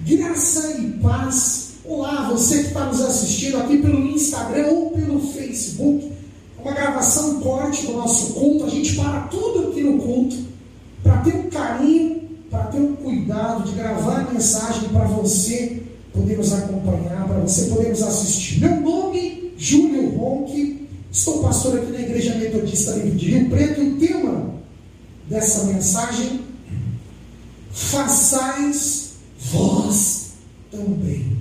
Graça e paz. Olá, você que está nos assistindo aqui pelo Instagram ou pelo Facebook. É uma gravação corte do nosso culto. A gente para tudo aqui no culto para ter um carinho, para ter um cuidado de gravar a mensagem para você poder nos acompanhar, para você poder nos assistir. Meu nome é Júlio Ronque, estou pastor aqui na Igreja Metodista Livre de Rio Preto. O tema dessa mensagem: façais vós também.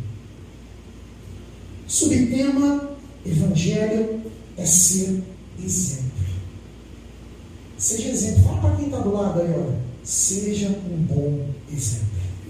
Subtema: Evangelho é ser exemplo. Seja exemplo. Fala para quem está do lado aí, olha. Seja um bom exemplo.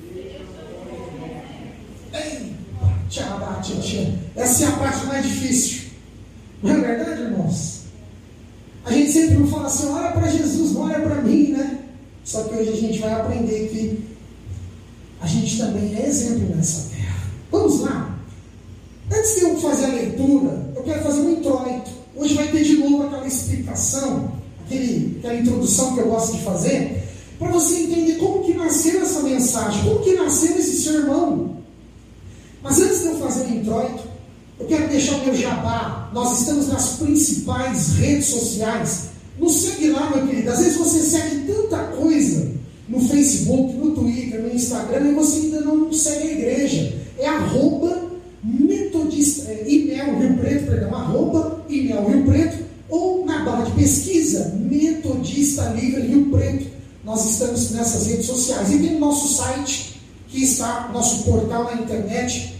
Essa é a parte mais difícil. Não é verdade, irmãos? A gente sempre não fala assim, olha para Jesus, não olha para mim, né? Só que hoje a gente vai aprender que a gente também é exemplo nessa terra. Vamos lá. Antes de eu fazer a leitura, eu quero fazer um introito. Hoje vai ter de novo aquela explicação, aquela introdução que eu gosto de fazer, para você entender como que nasceu essa mensagem, como que nasceu esse sermão. Mas antes de eu fazer o introito, eu quero deixar o meu jabá. Nós estamos nas principais redes sociais. Nos segue lá, meu querido. Às vezes você segue tanta coisa no Facebook, no Twitter, no Instagram, e você ainda não segue a igreja. É @metodista, e-mail Rio Preto, perdão, @e-mail Rio Preto, ou na barra de pesquisa, Metodista Livre Rio Preto. Nós estamos nessas redes sociais. E tem o nosso site, que está, nosso portal na internet,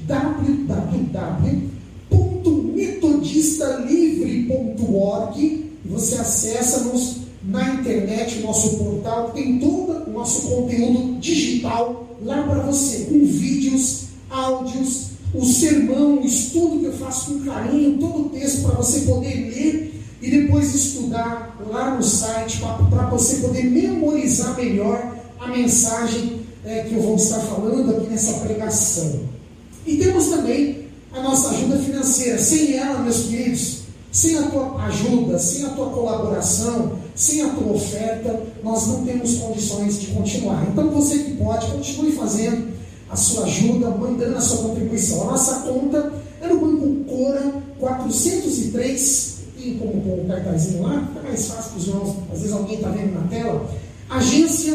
www.metodistalivre.org, e você acessa-nos na internet, o nosso portal, tem todo o nosso conteúdo digital lá para você, com vídeos, áudios, o sermão, o estudo que eu faço com carinho, todo o texto para você poder ler e depois estudar lá no site, para você poder memorizar melhor a mensagem que eu vou estar falando aqui nessa pregação. E temos também a nossa ajuda financeira. Sem ela, meus queridos, sem a tua ajuda, sem a tua colaboração, sem a tua oferta, nós não temos condições de continuar. Então você que pode, continue fazendo a sua ajuda, mandando a sua contribuição. A nossa conta é no Banco Cora 403, tem como pôr um cartazinho lá, fica mais fácil para os irmãos, às vezes alguém está vendo na tela. Agência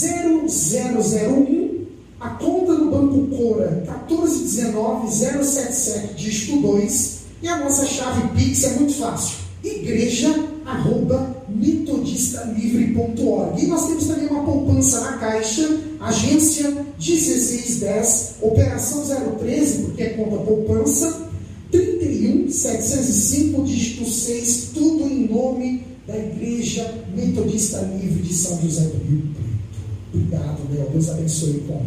0001, a conta do Banco Cora 1419-077, dígito 2, e a nossa chave Pix é muito fácil, igreja@metodistalivre.org. E nós temos também uma poupança na Caixa, agência 1610, operação 013, porque é conta poupança, 31-705, dígito 6, tudo em nome da Igreja Metodista Livre de São José do Rio Preto. Obrigado, meu Deus abençoe. Como?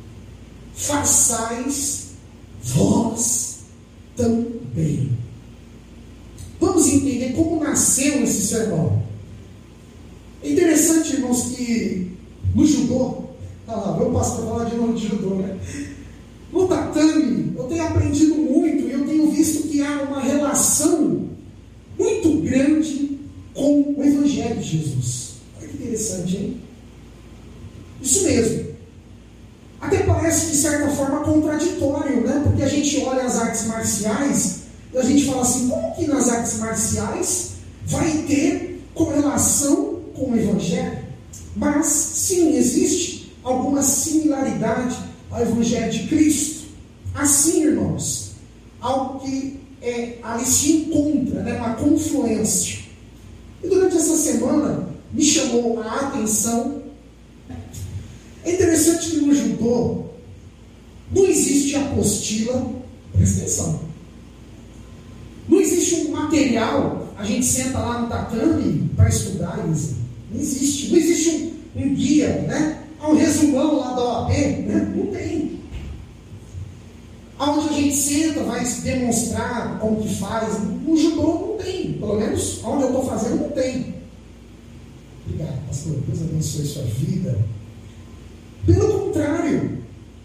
Façais vós também. Vamos entender como nasceu esse sermão. É interessante, irmãos, que no judô, meu pastor fala de novo de judô, né? No tatame, eu tenho aprendido muito e eu tenho visto que há uma relação muito grande com o Evangelho de Jesus. Olha que interessante, hein? Isso mesmo. Até parece, de certa forma, contraditório, né? Porque a gente olha as artes marciais e a gente fala assim, como que nas artes marciais vai ter correlação com o Evangelho? Mas, sim, existe alguma similaridade ao Evangelho de Cristo. Assim, irmãos, algo que ali se encontra, né? Uma confluência. E durante essa semana me chamou a atenção. É interessante que no judô não existe apostila, presta atenção. Não existe um material, a gente senta lá no tatame para estudar isso. Não existe. Não existe um guia, né? Há um resumão lá da OAB, né? Não tem. Onde a gente senta, vai demonstrar como que faz. No judô não tem. Pelo menos onde eu estou fazendo não tem. Obrigado, pastor. Deus abençoe sua vida. Pelo contrário,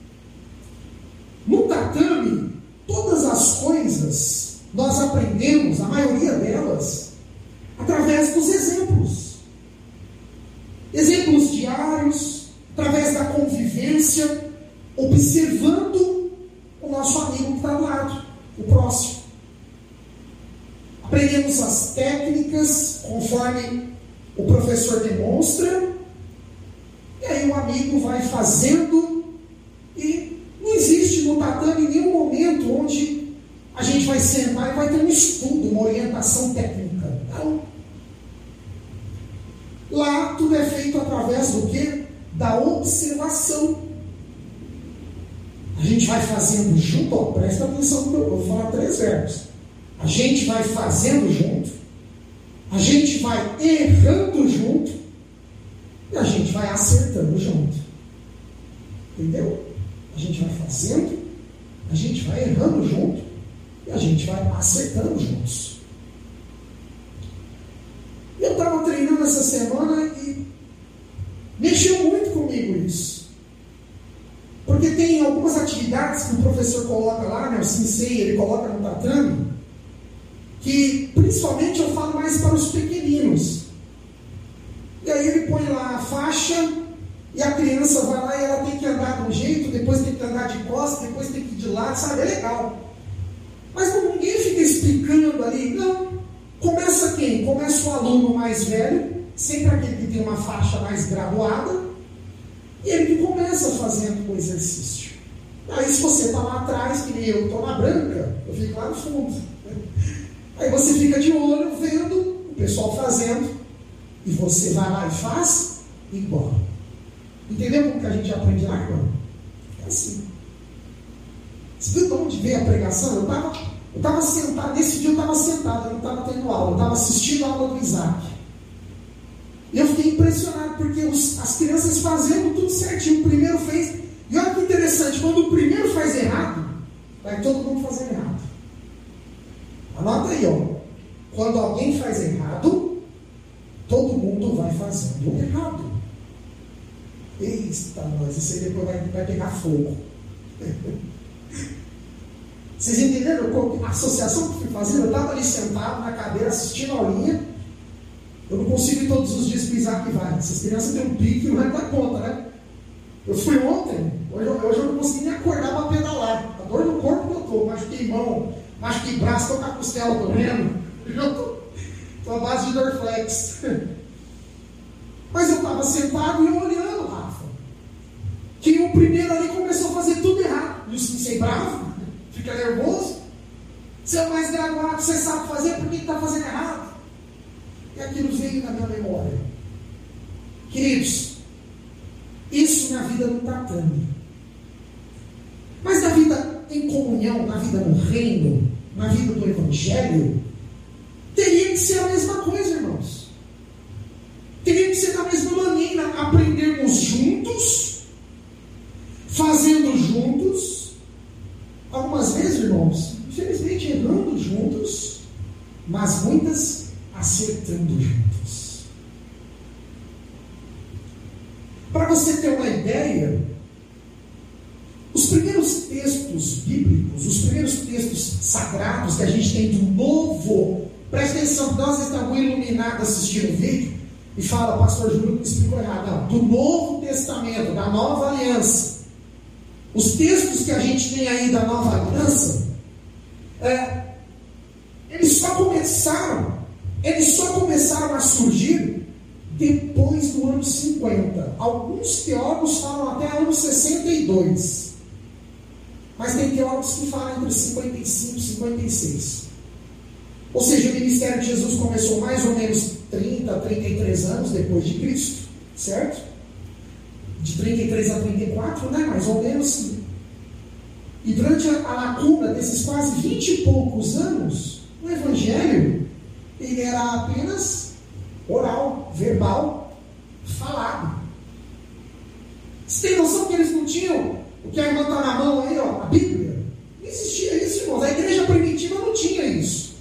no tatame, todas as coisas nós aprendemos, a maioria delas, através dos exemplos. Exemplos diários, através da convivência, observando o nosso amigo que está do lado, o próximo. Aprendemos as técnicas conforme o professor demonstra, e aí o amigo vai fazendo, e não existe no tatame nenhum momento onde a gente vai sentar e vai ter um estudo, uma orientação técnica. Não. Lá tudo é feito através do quê? Da observação. A gente vai fazendo junto, ó, presta atenção no que eu vou falar 3 verbos. A gente vai fazendo junto, a gente vai errando junto e a gente vai acertando junto. Entendeu? A gente vai fazendo, a gente vai errando junto e a gente vai acertando juntos. Eu estava treinando essa semana e mexeu muito comigo isso. Porque tem algumas atividades que o professor coloca lá, né, o sensei, ele coloca no tatame, que principalmente eu falo mais para os pequeninos. E aí ele põe lá a faixa e a criança vai lá e ela tem que andar de um jeito, depois tem que andar de costas, depois tem que ir de lado, sabe? É legal. Mas ninguém fica explicando ali, não. Começa quem? Começa o aluno mais velho, sempre aquele que tem uma faixa mais graduada, e ele que começa fazendo o exercício. Aí se você está lá atrás, que nem eu estou na branca, eu fico lá no fundo. Aí você fica de olho vendo o pessoal fazendo, e você vai lá e faz, e embora. Entendeu como que a gente aprende lá, irmão? É assim. Você viu de onde veio a pregação? Eu estava sentado, nesse dia eu estava sentado, eu não estava tendo aula, eu estava assistindo a aula do Isaac. E eu fiquei impressionado, porque as crianças fazendo tudo certinho. O primeiro fez, e olha que interessante, quando o primeiro faz errado, vai todo mundo fazer errado. Anota aí, ó. Quando alguém faz errado, todo mundo vai fazendo errado. Eita, nós, isso aí depois vai pegar fogo. Vocês entenderam a associação que eu fui fazendo? Eu estava ali sentado na cadeira assistindo a aulinha. Eu não consigo ir todos os dias pisar que vai. Essas crianças têm um pique e não vai dar conta, né? Eu fui ontem, hoje eu não consegui nem acordar para pedalar. A dor no corpo que eu estou, machuquei mão, machuquei braço, estou com a costela doendo. Eu estou à base de Dorflex. Mas eu estava sentado e eu olhando, Rafa, que o primeiro ali começou a fazer tudo errado. E o sensei bravo, fica nervoso. Você é o mais graduado, você sabe fazer, por que está fazendo errado? E aquilo veio na minha memória. Queridos, isso na vida no tatame. Mas na vida em comunhão, na vida no reino, na vida do evangelho, teria que ser a mesma coisa, irmãos. Teria que ser da mesma maneira, aprendermos juntos, fazendo juntos, algumas vezes, irmãos, infelizmente errando juntos, mas muitas acertando juntos. Para você ter uma ideia, os primeiros textos bíblicos, os primeiros textos sagrados que a gente tem do Novo, presta atenção, nós estamos iluminados assistindo o vídeo e fala, pastor Júlio me explicou errado. Não, do Novo Testamento, da Nova Aliança. Os textos que a gente tem aí da Nova Aliança, eles só começaram a surgir depois do ano 50. Alguns teólogos falam até ano 62. Mas tem teólogos que falam entre 55 e 56. Ou seja, o ministério de Jesus começou mais ou menos 30, 33 anos depois de Cristo, certo? De 33 a 34, né? Mais ou menos. E durante a lacuna desses quase 20 e poucos anos, o Evangelho, ele era apenas oral, verbal, falado. Você tem noção que eles não tinham o que a irmã está na mão aí, ó, a Bíblia? Não existia isso, irmãos. A igreja primitiva não tinha isso.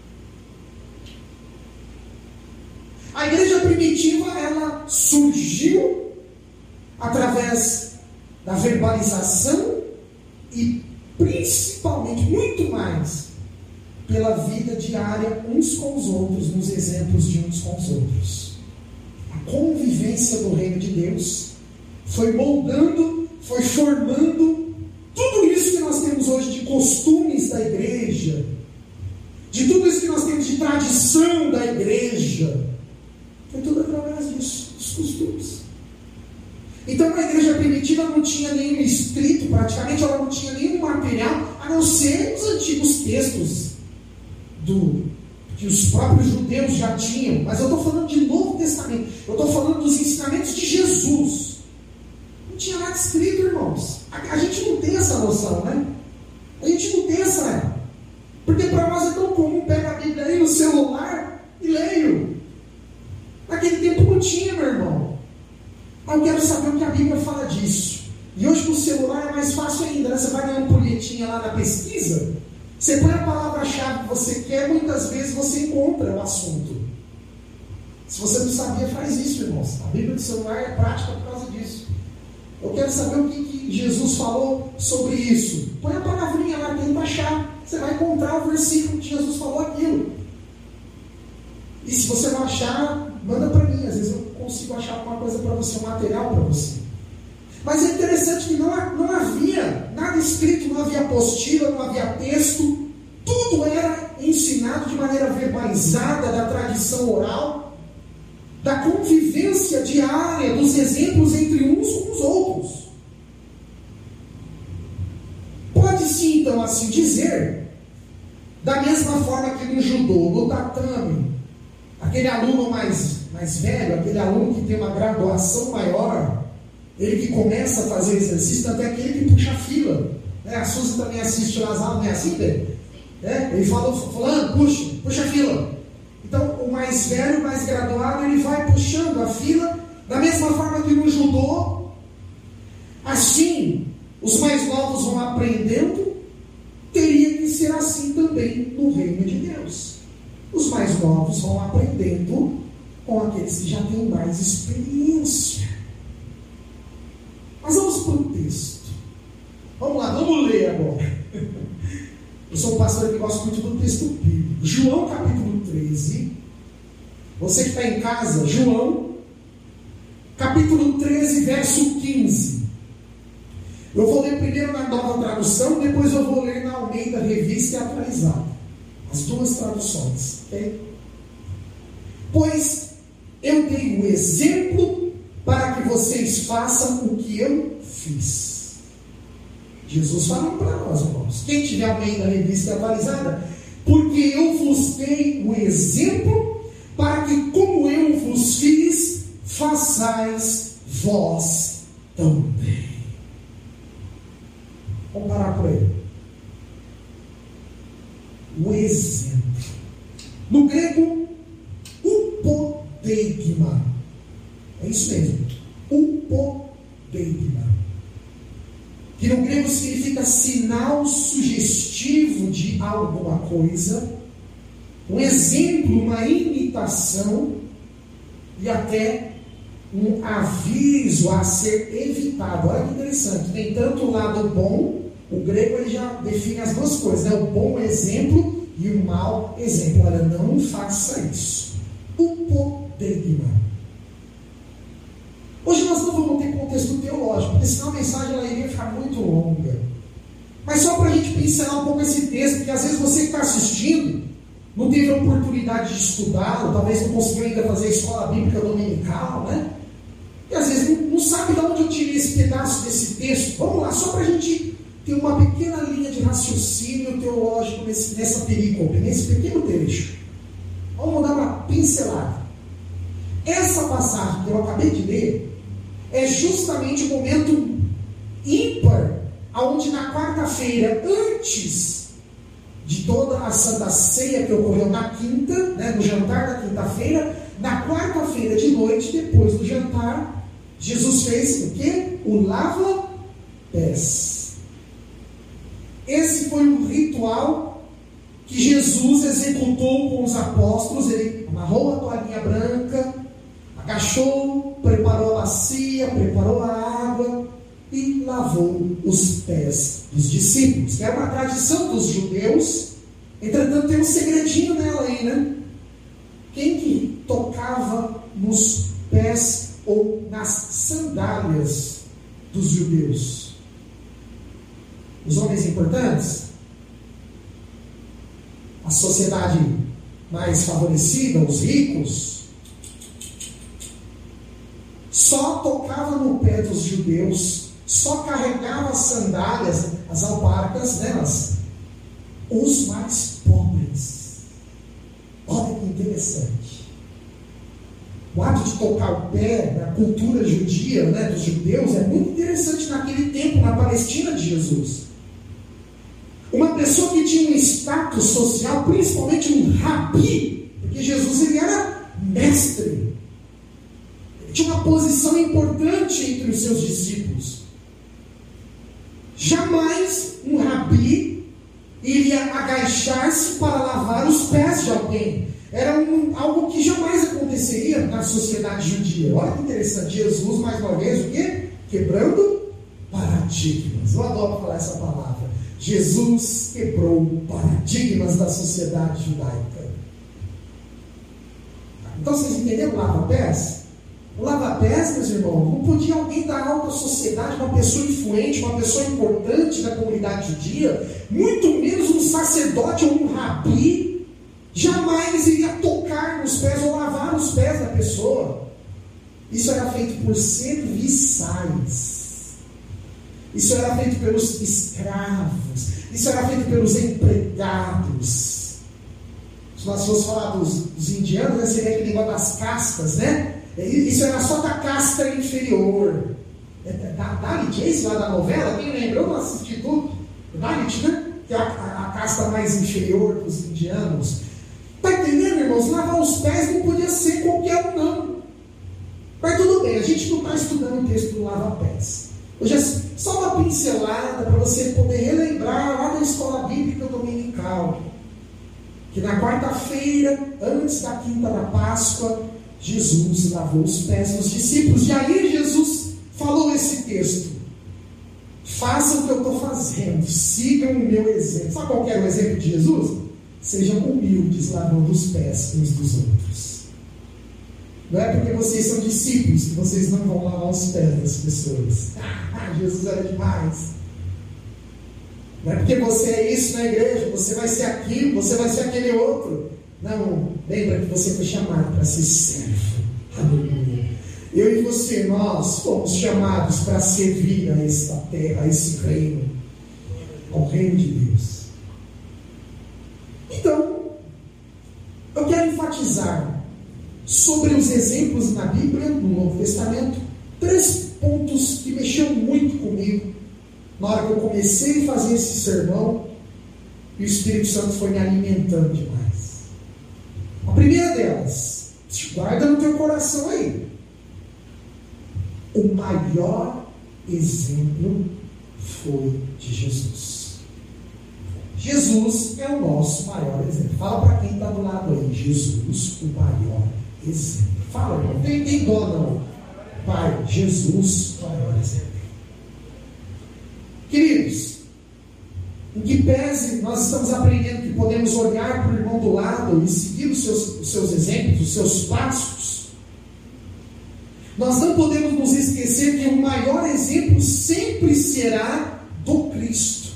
A igreja primitiva, ela surgiu através da verbalização e principalmente, muito mais, pela vida diária uns com os outros, nos exemplos de uns com os outros. A convivência do reino de Deus foi moldando, foi formando tudo isso que nós temos hoje de costumes da igreja, de tudo isso que nós temos de tradição da igreja. Foi tudo através disso, dos costumes. Então a igreja primitiva não tinha nenhum escrito, praticamente ela não tinha nenhum material, a não ser os antigos textos que os próprios judeus já tinham. Mas eu estou falando de Novo Testamento, eu estou falando dos ensinamentos de Jesus. Não tinha nada escrito, irmãos. A gente não tem essa noção, né? A gente não tem essa. Porque para nós é tão comum pegar a Bíblia aí no celular e leio. Naquele tempo não tinha, meu irmão. Mas eu quero saber o que a Bíblia fala disso. E hoje com o celular é mais fácil ainda, né? Você vai ganhar um folhetinho lá na pesquisa, você põe a palavra-chave que você quer, muitas vezes você encontra o assunto. Se você não sabia, faz isso, irmãos. A Bíblia do celular é prática por causa disso. Eu quero saber o que Jesus falou sobre isso. Põe a palavrinha lá, tenta achar. Você vai encontrar o versículo que Jesus falou aquilo. E se você não achar, manda para mim. Às vezes eu consigo achar alguma coisa para você, um material para você. Mas é interessante que não havia nada escrito, não havia apostila, não havia texto. Tudo era ensinado de maneira verbalizada, da tradição oral, da convivência diária, dos exemplos entre uns com os outros. Pode-se então assim dizer, da mesma forma que no judô, no tatame, aquele aluno mais velho, aquele aluno que tem uma graduação maior, ele que começa a fazer exercício, até aquele que puxa a fila. A Suzy também assiste nas aulas, não é assim, Pedro? Ele fala, fulano, puxa a fila. Então, o mais velho, o mais graduado, ele vai puxando a fila, da mesma forma que no judô. Assim, os mais novos vão aprendendo, teria que ser assim também no reino de Deus. Os mais novos vão aprendendo com aqueles que já têm mais experiência. Mas vamos para o texto. Vamos lá, vamos ler agora. Eu sou um pastor que gosta muito do texto bíblico. João capítulo 13. Você que está em casa, João capítulo 13, verso 15. Eu vou ler primeiro na Nova Tradução, depois eu vou ler na Almeida Revista e Atualizada. As duas traduções, ok? Pois eu dei o exemplo para que vocês façam o que eu fiz. Jesus falou para nós, irmãos. Quem tiver a Almeida Revista e Atualizada, porque eu vos dei o exemplo para que, como eu vos fiz, façais vós também. Vamos parar por aí. O exemplo. No grego, upodeigma. É isso mesmo. Upodeigma. Que no grego significa sinal sugestivo de alguma coisa, um exemplo, uma imitação e até um aviso a ser evitado. Olha que interessante, tem tanto o lado bom, o grego ele já define as duas coisas, né? O bom exemplo e o mau exemplo. Olha, não faça isso. Upodeigma. Hoje nós não vamos ter contexto teológico, porque senão a mensagem ela iria ficar muito longa. Mas só para a gente pincelar um pouco esse texto, porque às vezes você que está assistindo não teve a oportunidade de estudá-lo, talvez não conseguiu ainda fazer a escola bíblica dominical, né? E às vezes não sabe de onde eu tirei esse pedaço desse texto. Vamos lá, só para a gente ter uma pequena linha de raciocínio teológico nessa perícope, nesse pequeno trecho. Vamos dar uma pincelada. Essa passagem que eu acabei de ler é justamente o momento ímpar, onde na quarta-feira, antes de toda a Santa Ceia que ocorreu na quinta, né, no jantar da quinta-feira, na quarta-feira de noite, depois do jantar, Jesus fez o quê? O lava-pés. Esse foi um ritual que Jesus executou com os apóstolos. Ele amarrou a toalhinha branca, agachou, preparou a bacia, preparou a água e lavou os pés dos discípulos, que era uma tradição dos judeus. Entretanto, tem um segredinho nela aí, né? Quem que tocava nos pés ou nas sandálias dos judeus? Os homens importantes? A sociedade mais favorecida, os ricos? Só tocava no pé dos judeus, só carregava as sandálias, as alparcas, os mais pobres. Olha que interessante. O ato de tocar o pé na cultura judia, dos judeus, é muito interessante naquele tempo, na Palestina de Jesus. Uma pessoa que tinha um status social, principalmente um rabi, porque Jesus ele era mestre. Ele tinha uma posição importante entre os seus discípulos. Jamais um rabi iria agachar-se para lavar os pés de alguém. Era algo que jamais aconteceria na sociedade judia. Olha que interessante. Jesus, mais uma vez, o quê? Quebrando paradigmas. Eu adoro falar essa palavra. Jesus quebrou paradigmas da sociedade judaica. Então vocês entenderam o lava-pés? O lava-pés, meus irmãos, não podia alguém da alta sociedade, uma pessoa influente, uma pessoa importante da comunidade judia, muito menos um sacerdote ou um rabi, jamais iria tocar nos pés ou lavar os pés da pessoa. Isso era feito por serviçais. Isso era feito pelos escravos. Isso era feito pelos empregados. Se nós fossemos falar dos indianos, seria aquele negócio das castas, Isso era só da casta inferior. Dalit, esse lá da novela, quem lembra? Eu não assisti tudo. Dalit, que é a casta mais inferior dos indianos. Está entendendo, irmãos? Lavar os pés não podia ser qualquer um, não. Mas tudo bem, a gente não está estudando o texto do lava-pés. Hoje é só uma pincelada para você poder relembrar lá da escola bíblica dominical. Que na quarta-feira, antes da quinta da Páscoa, Jesus lavou os pés dos discípulos. E aí Jesus falou esse texto. Façam o que eu estou fazendo. Sigam o meu exemplo. Sabe qual que era o exemplo de Jesus? Sejam humildes, lavando os pés uns dos outros. Não é porque vocês são discípulos que vocês não vão lavar os pés das pessoas. Jesus era demais. Não é porque você é isso na igreja, você vai ser aquilo, você vai ser aquele outro. Não, lembra que você foi chamado para ser servo. Aleluia. Eu e você, nós fomos chamados para servir a esta terra, a esse reino, ao reino de Deus. Então, eu quero enfatizar sobre os exemplos na Bíblia, no Novo Testamento, 3 pontos que mexeram muito comigo na hora que eu comecei a fazer esse sermão e o Espírito Santo foi me alimentando demais. A primeira delas, guarda no teu coração aí, o maior exemplo foi de Jesus. Jesus é o nosso maior exemplo. Fala para quem está do lado aí, Jesus, o maior exemplo. Fala, irmão, tem dó não. Pai, Jesus, o maior exemplo. Queridos, em que pese nós estamos aprendendo que podemos olhar para o irmão do lado e seguir os seus exemplos, os seus passos, nós não podemos nos esquecer que o maior exemplo sempre será do Cristo.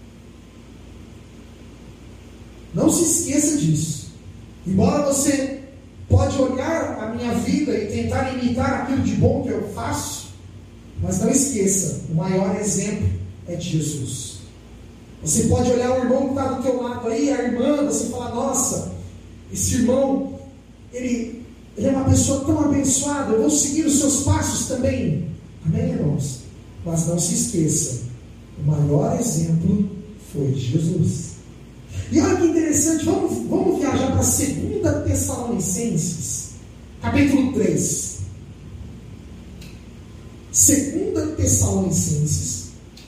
Não se esqueça disso. Embora você pode olhar a minha vida e tentar imitar aquilo de bom que eu faço, mas não esqueça, o maior exemplo é de Jesus. Você pode olhar o irmão que está do teu lado aí, a irmã, você fala, nossa, esse irmão, ele é uma pessoa tão abençoada, eu vou seguir os seus passos também. Amém, irmãos? Mas não se esqueça, o maior exemplo foi Jesus. E olha que interessante, vamos viajar para 2 Tessalonicenses, capítulo 3. 2 Tessalonicenses.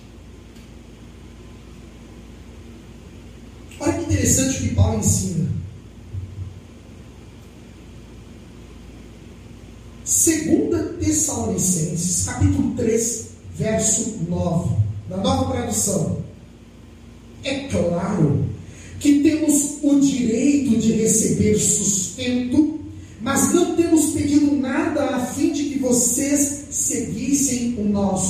Olha que interessante o que Paulo ensina. 2 Tessalonicenses, capítulo 3, verso 9. Na nova tradução. É claro que temos o direito de receber sustento, mas não temos pedido nada a fim de que vocês seguissem o nosso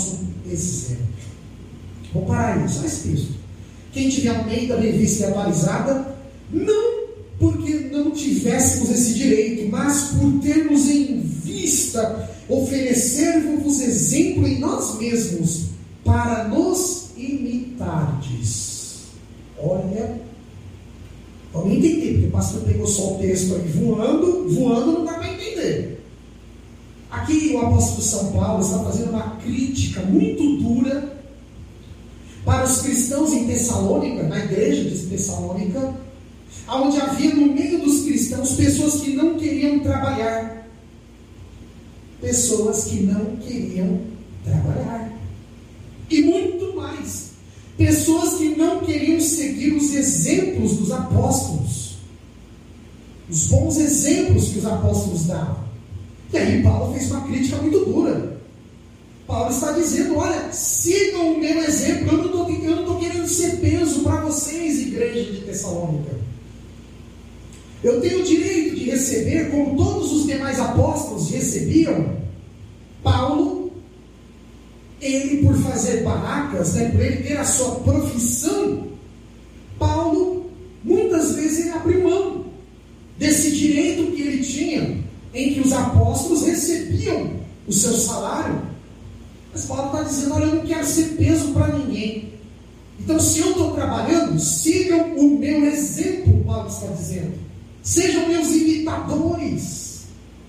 exemplo. Vou parar aí, só esse texto. Quem tiver ao meio da revista atualizada, não porque não tivéssemos esse direito, mas por termos em vista oferecer-vos exemplo em nós mesmos, para nos imitardes. Olha, vamos entender, porque o pastor pegou só o texto aí voando não dá para entender. Aqui o apóstolo São Paulo está fazendo uma crítica muito dura para os cristãos em Tessalônica, na igreja de Tessalônica, onde havia no meio dos cristãos pessoas que não queriam trabalhar. Pessoas que não queriam trabalhar. E muito mais, pessoas que não queriam seguir os exemplos dos apóstolos, os bons exemplos que os apóstolos davam. E aí Paulo fez uma crítica muito dura. Paulo está dizendo, olha, sigam o meu exemplo, eu não estou querendo ser peso para vocês, igreja de Tessalônica. Eu tenho o direito de receber, como todos os demais apóstolos recebiam. Paulo, ele por fazer barracas, por ele ter a sua profissão, Paulo, muitas vezes ele abriu mão desse direito que ele tinha, em que os apóstolos recebiam o seu salário. Mas Paulo está dizendo, olha, eu não quero ser peso para ninguém. Então, se eu estou trabalhando, sigam o meu exemplo, Paulo está dizendo. Sejam meus imitadores.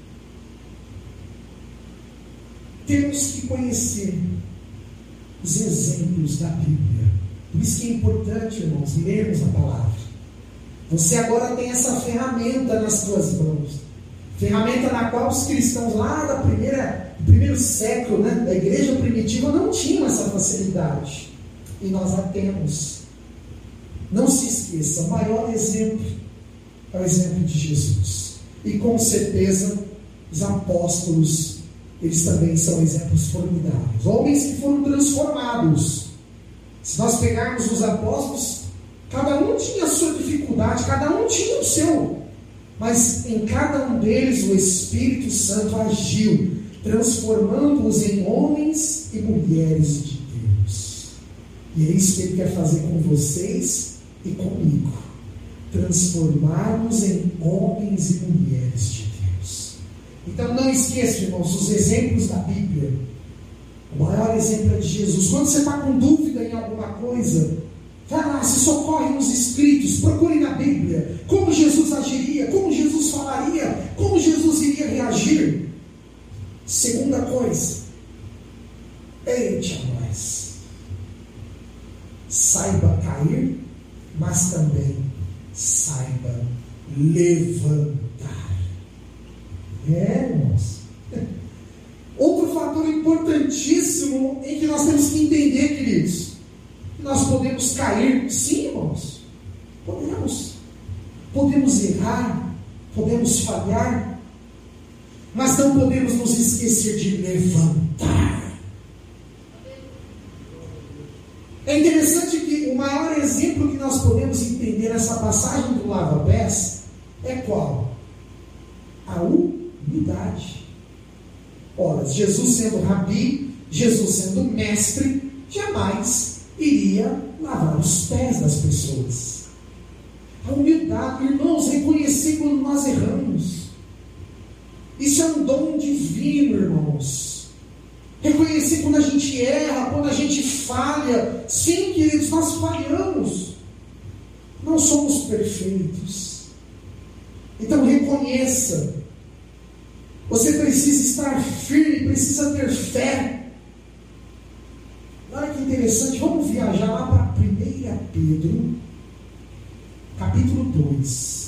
Temos que conhecer os exemplos da Bíblia. Por isso que é importante, irmãos, lermos a palavra. Você agora tem essa ferramenta nas suas mãos. Ferramenta na qual os cristãos lá do primeiro século, da igreja primitiva, não tinham essa facilidade. E nós a temos. Não se esqueça, o maior exemplo é o exemplo de Jesus. E com certeza, os apóstolos, eles também são exemplos formidáveis. Homens que foram transformados. Se nós pegarmos os apóstolos, cada um tinha a sua dificuldade, cada um tinha o seu. Mas em cada um deles o Espírito Santo agiu, transformando-os em homens e mulheres de Deus. E é isso que Ele quer fazer com vocês e comigo. Transformar-nos em homens e mulheres de Deus. Então não esqueça, irmãos, os exemplos da Bíblia. O maior exemplo é de Jesus. Quando você está com dúvida em alguma coisa, vai lá, se socorre nos escritos, procure na Bíblia como Jesus agiria, como Jesus falaria, como Jesus iria reagir. Segunda coisa, eite a nós, saiba cair, mas também saiba levantar. Irmãos. Outro fator importantíssimo em que nós temos que entender, queridos, nós podemos cair, sim, irmãos, podemos errar, podemos falhar, mas não podemos nos esquecer de levantar. É interessante que o maior exemplo que nós podemos entender nessa passagem do lava-pés é qual? A humildade. Ora, Jesus sendo rabi, Jesus sendo mestre, jamais iria lavar os pés das pessoas. A humildade, irmãos, reconhecer quando nós erramos. Isso é um dom divino, irmãos. Reconhecer quando a gente erra, quando a gente falha. Sim, queridos, nós falhamos. Não somos perfeitos. Então reconheça. Você precisa estar firme, precisa ter fé. Olha que interessante, vamos viajar lá para 1 Pedro, capítulo 2.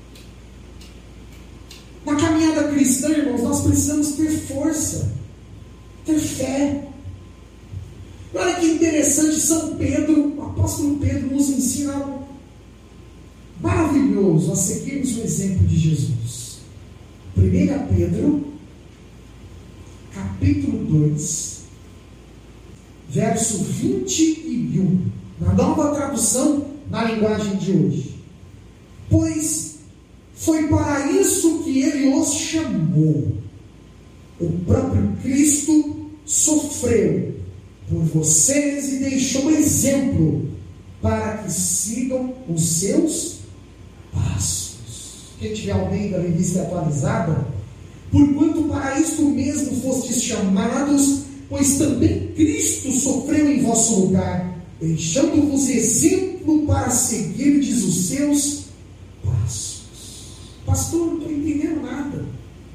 Na caminhada cristã, irmãos, nós precisamos ter força, ter fé. Olha que interessante, São Pedro, o apóstolo Pedro nos ensina algo maravilhoso a seguirmos o exemplo de Jesus. 1 Pedro, capítulo 2, verso 21, na nova tradução, na linguagem de hoje. Pois foi para isso que Ele os chamou. O próprio Cristo sofreu por vocês e deixou exemplo para que sigam os seus passos. Quem tiver alguém da revista atualizada, porquanto para isto mesmo fostes chamados, pois também Cristo sofreu em vosso lugar, deixando-vos exemplo para seguirdes os seus passos. Pastor, não estou entendendo nada.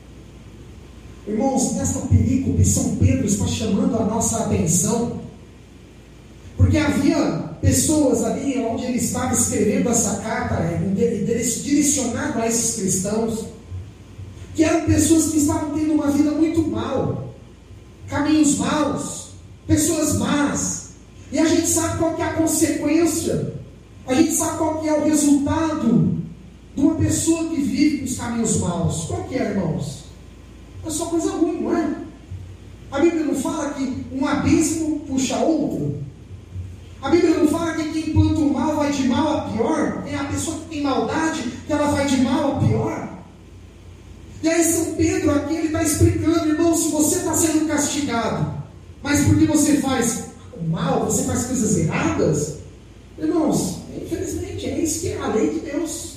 Irmãos, nesta perícope, São Pedro está chamando a nossa atenção, porque havia pessoas ali onde ele estava escrevendo essa carta, direcionado a esses cristãos, que eram pessoas que estavam tendo uma vida muito mal, caminhos maus, pessoas más, e a gente sabe qual que é a consequência, a gente sabe qual que é o resultado de uma pessoa que vive com os caminhos maus. Qual que é, irmãos? É só coisa ruim, não é? A Bíblia não fala que um abismo puxa outro. A Bíblia não fala que quem planta o mal vai de mal a pior. É a pessoa que tem maldade, que ela vai de mal a pior. E aí São Pedro aqui, ele está explicando, irmão, se você está sendo castigado, mas porque você faz o mal, você faz coisas erradas, irmãos, infelizmente é isso que é a lei de Deus.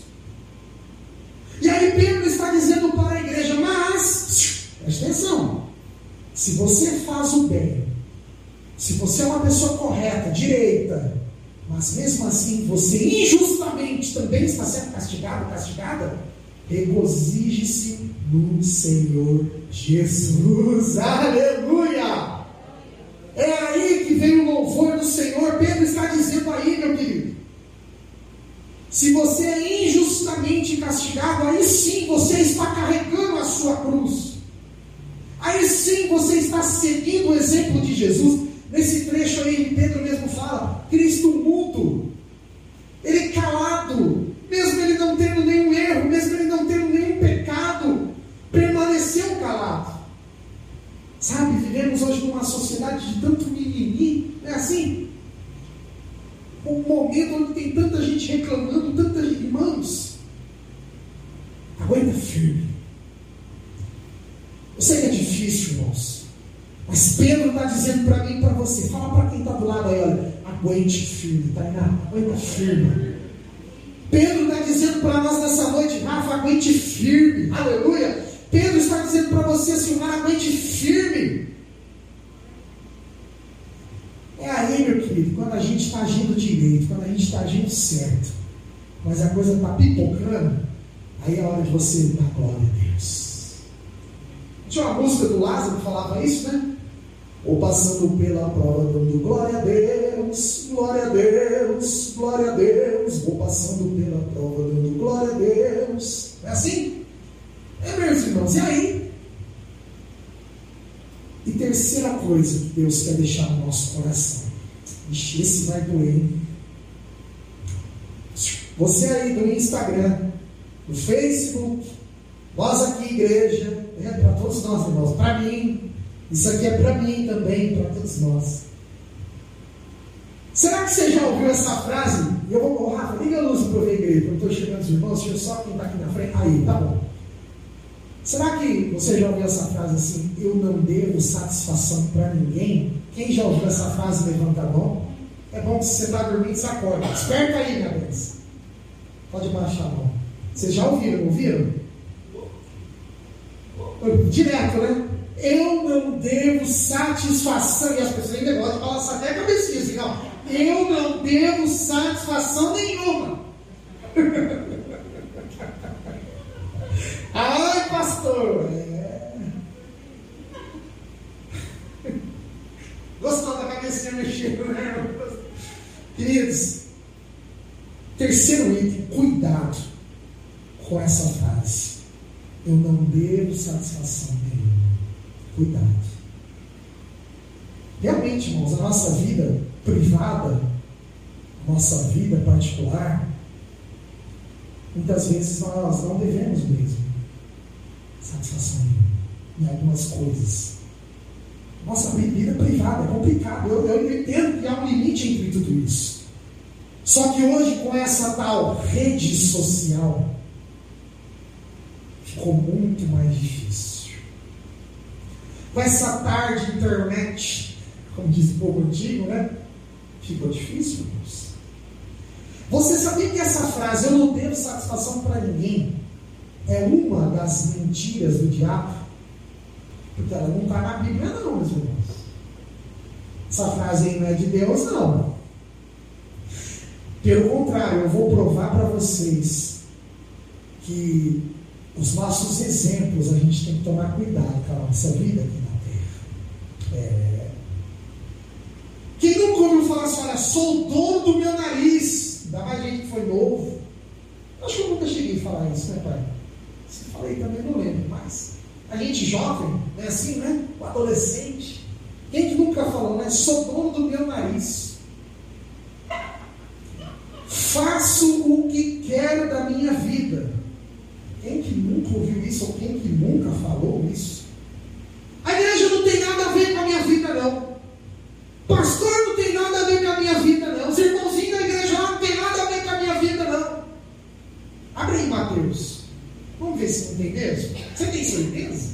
E aí Pedro está dizendo para a igreja, mas, presta atenção, se você faz o bem, se você é uma pessoa correta, direita, mas mesmo assim você injustamente também está sendo castigado, castigada, regozije-se no Senhor Jesus. Aleluia! É aí que vem o louvor do Senhor. Pedro está dizendo aí, meu querido, se você é injustamente castigado, aí sim você está carregando a sua cruz, aí sim você está seguindo o exemplo de Jesus. Nesse trecho aí, Pedro mesmo fala, Cristo mudo, ele calado, mesmo ele não tendo nenhum erro, mesmo ele não tendo nenhum pecado, permaneceu calado. Sabe, vivemos hoje numa sociedade de tanto mimimi, não é assim? Um momento onde tem tanta gente reclamando, tantas irmãos. Aguenta firme. Eu sei que é difícil, irmãos, mas Pedro está dizendo para mim e para você, fala para quem está do lado aí, olha, aguente firme, Tainá, aguenta firme. Pedro está dizendo para nós nessa noite, Rafa, aguente firme, aleluia. Pedro está dizendo para você, Silmar, aguente firme. É aí, meu querido, quando a gente está agindo direito, quando a gente está agindo certo, mas a coisa está pipocando, aí é hora de você dar glória a Deus. Tinha uma música do Lázaro que falava isso, né? Ou passando pela prova, dando glória a Deus, glória a Deus, glória a Deus. Vou passando pela prova, dando glória a Deus. É assim? É, meus irmãos, e aí? E terceira coisa que Deus quer deixar no nosso coração. Ixi, esse vai doer, hein? Você aí do Instagram, do Facebook, nós aqui, igreja, para todos nós, irmãos, para mim, isso aqui é para mim também, para todos nós. Será que você já ouviu essa frase? Eu vou, Rafa, liga a luz para eu ver a igreja, eu estou chegando os irmãos, deixa eu só quem está aqui na frente. Aí, tá bom. Será que você já ouviu essa frase assim? Eu não devo satisfação para ninguém? Quem já ouviu essa frase, levanta a mão. É bom que você está dormindo, você acorda. Desperta aí, minha vez. Pode baixar a mão. Vocês já ouviram, ouviram? Direto, né? Eu não devo satisfação. E as pessoas ainda gostam de balançar até a cabecinha assim, não. Eu não devo satisfação nenhuma. Ai, pastor. Gostou da cabecinha mexendo, né? Queridos, terceiro item, cuidado com essa frase. Eu não devo satisfação nenhuma. Cuidado. Realmente, irmãos, a nossa vida privada, a nossa vida particular, muitas vezes nós não devemos mesmo satisfação em algumas coisas. Nossa vida privada é complicado. Eu entendo que há um limite entre tudo isso. Só que hoje, com essa tal rede social, ficou muito mais difícil. Com essa tarde internet, como diz o povo antigo, né? Ficou difícil, irmãos. Você sabia que essa frase, eu não devo satisfação para ninguém, é uma das mentiras do diabo? Porque ela não está na Bíblia não, meus irmãos. Essa frase aí não é de Deus, não. Pelo contrário, eu vou provar para vocês que os nossos exemplos, a gente tem que tomar cuidado com a nossa vida aqui na Terra. Quem nunca ouviu falar assim, olha, sou o dono do meu nariz? Ainda mais gente que foi novo. Acho que eu nunca cheguei a falar isso, né, pai? Se falei também, não lembro, mas a gente jovem, é assim, né? O adolescente. Quem que nunca falou, né? Sou dono do meu nariz. Faço o que quero da minha vida. Quem que nunca ouviu isso, ou quem que nunca falou isso? A igreja não tem nada a ver com a minha vida, não. Pastor não tem nada a ver com a minha vida, não. Os irmãozinhos da igreja lá não tem nada a ver com a minha vida, não. Abre aí, Mateus. Vamos ver se não tem mesmo. Você tem certeza?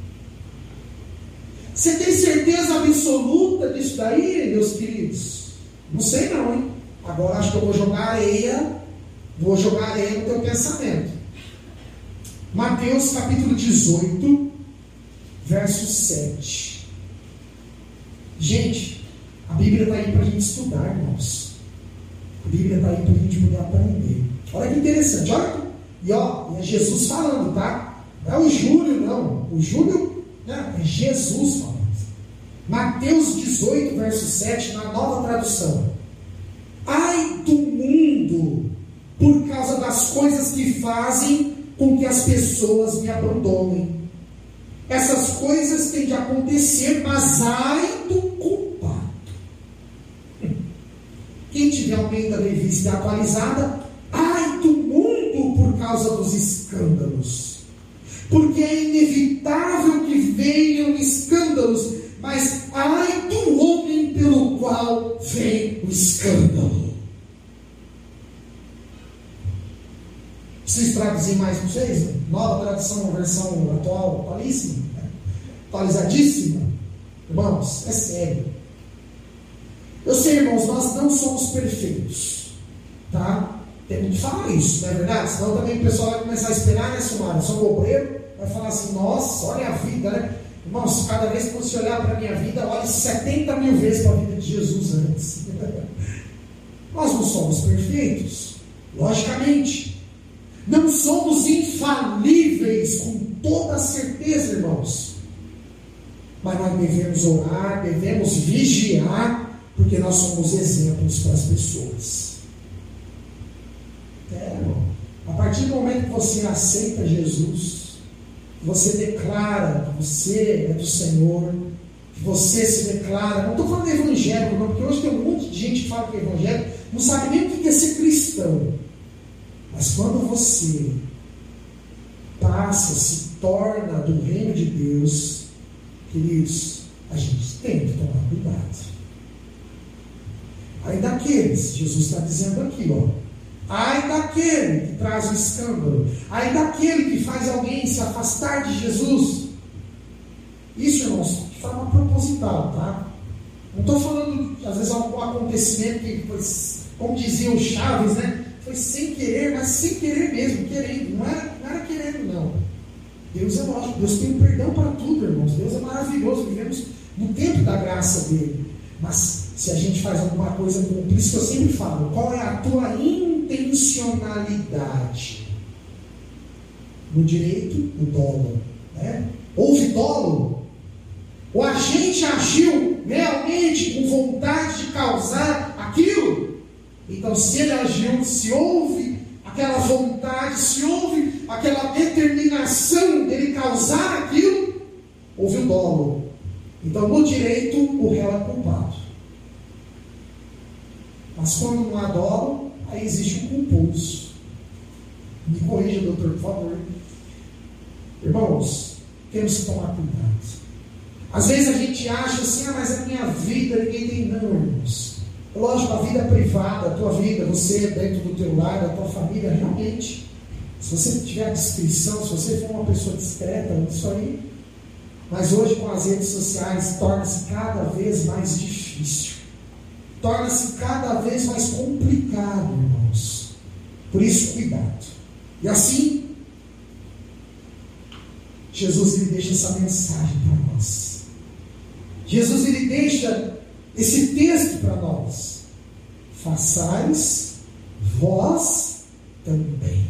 Você tem certeza absoluta disso daí, meus queridos? Não sei não, hein? Agora acho que eu vou jogar areia no teu pensamento. Mateus capítulo 18, verso 7. Gente, a Bíblia está aí para a gente estudar, irmãos. A Bíblia está aí para a gente poder aprender. Olha que interessante, olha. E é Jesus falando, tá? Não é o Júlio, não. O Júlio, né? É Jesus falando. Mateus 18, verso 7, na Nova Tradução. Ai do mundo, por causa das coisas que fazem com que as pessoas me abandonem. Essas coisas têm de acontecer, mas ai do culpado. Quem tiver Almeida Revista atualizada, ai do mundo por causa dos escândalos. Porque é inevitável que venham escândalos, mas ai do homem pelo qual vem o escândalo. Preciso traduzir mais para vocês? Nova tradução, versão atual, atualíssima, atualizadíssima. Irmãos, é sério. Eu sei, irmãos, nós não somos perfeitos, tá? Temos que falar isso, não é verdade? Senão também o pessoal vai começar a esperar, né, Sumara? Eu sou um obreiro, vai falar assim, nossa, olha a vida, né? Irmãos, cada vez que você olhar para a minha vida, olhe 70 mil vezes para a vida de Jesus antes. Nós não somos perfeitos, logicamente. Não somos infalíveis com toda certeza, irmãos. Mas nós devemos orar, devemos vigiar, porque nós somos exemplos para as pessoas. Irmão. A partir do momento que você aceita Jesus, que você declara que você é do Senhor, que você se declara, não estou falando de evangélico, não, porque hoje tem um monte de gente que fala que é evangélico, não sabe nem o que é ser cristão. Mas quando você passa, se torna do reino de Deus, queridos, a gente tem que tomar cuidado. Ai daqueles, Jesus está dizendo aqui, ai daquele que traz o escândalo, ai daquele que faz alguém se afastar de Jesus. Isso, irmãos, de forma proposital, tá? Não estou falando, às vezes, algum acontecimento que foi, como dizia o Chaves, né? Foi sem querer, mas sem querer mesmo, querendo, não era querendo, não. Deus é lógico, Deus tem perdão para tudo, irmãos. Deus é maravilhoso, vivemos no tempo da graça dele. Mas se a gente faz alguma coisa, por isso que eu sempre falo, qual é a tua intencionalidade? No direito, no dolo, né? Houve dolo? O agente agiu realmente com vontade de causar aquilo? Então, se ele agiu, se houve aquela vontade, se houve aquela determinação dele causar aquilo, houve o dolo. Então, no direito, o réu é culpado. Mas quando não há dolo, aí existe um culposo. Me corrija, doutor, por favor. Irmãos, temos que tomar cuidado. Às vezes a gente acha assim, mas a minha vida ninguém tem, não, irmãos. Lógico, a vida privada, a tua vida, você dentro do teu lar, da tua família, realmente, se você tiver discrição, se você for uma pessoa discreta, isso aí Mas hoje, com as redes sociais, torna-se cada vez mais difícil. Torna-se cada vez mais complicado, irmãos. Por isso, cuidado. E assim, Jesus ele deixa essa mensagem para nós. Jesus ele deixa esse texto para nós. Façais vós também.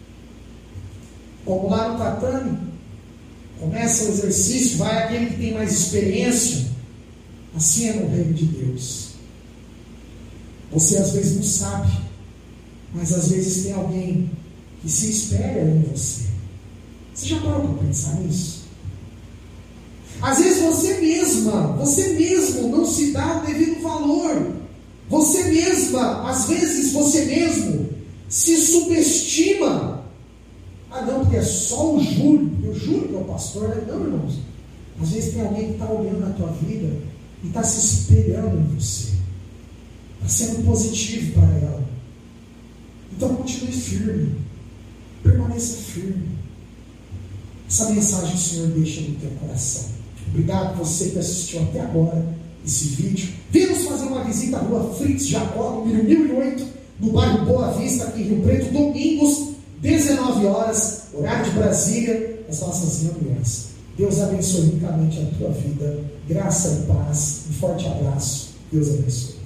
Como lá no tatame, começa o exercício, vai aquele que tem mais experiência. Assim é no reino de Deus. Você às vezes não sabe, mas às vezes tem alguém que se espelha em você. Você já parou para pensar nisso? Às vezes você mesmo não se dá o devido valor. Você mesma, às vezes você mesmo se subestima. Ah não, porque é só o Júlio, eu juro que é o pastor, né? Não, irmãos. Às vezes tem alguém que está olhando a tua vida e está se espelhando em você. Está sendo positivo para ela. Então continue firme. Permaneça firme. Essa mensagem o Senhor deixa no teu coração. Obrigado por você que assistiu até agora esse vídeo. Vamos fazer uma visita à rua Fritz Jacó, número 1008, no bairro Boa Vista, aqui em Rio Preto, domingos, 19 horas, horário de Brasília, as nossas reuniões. Deus abençoe ricamente a tua vida. Graça e paz. Um forte abraço. Deus abençoe.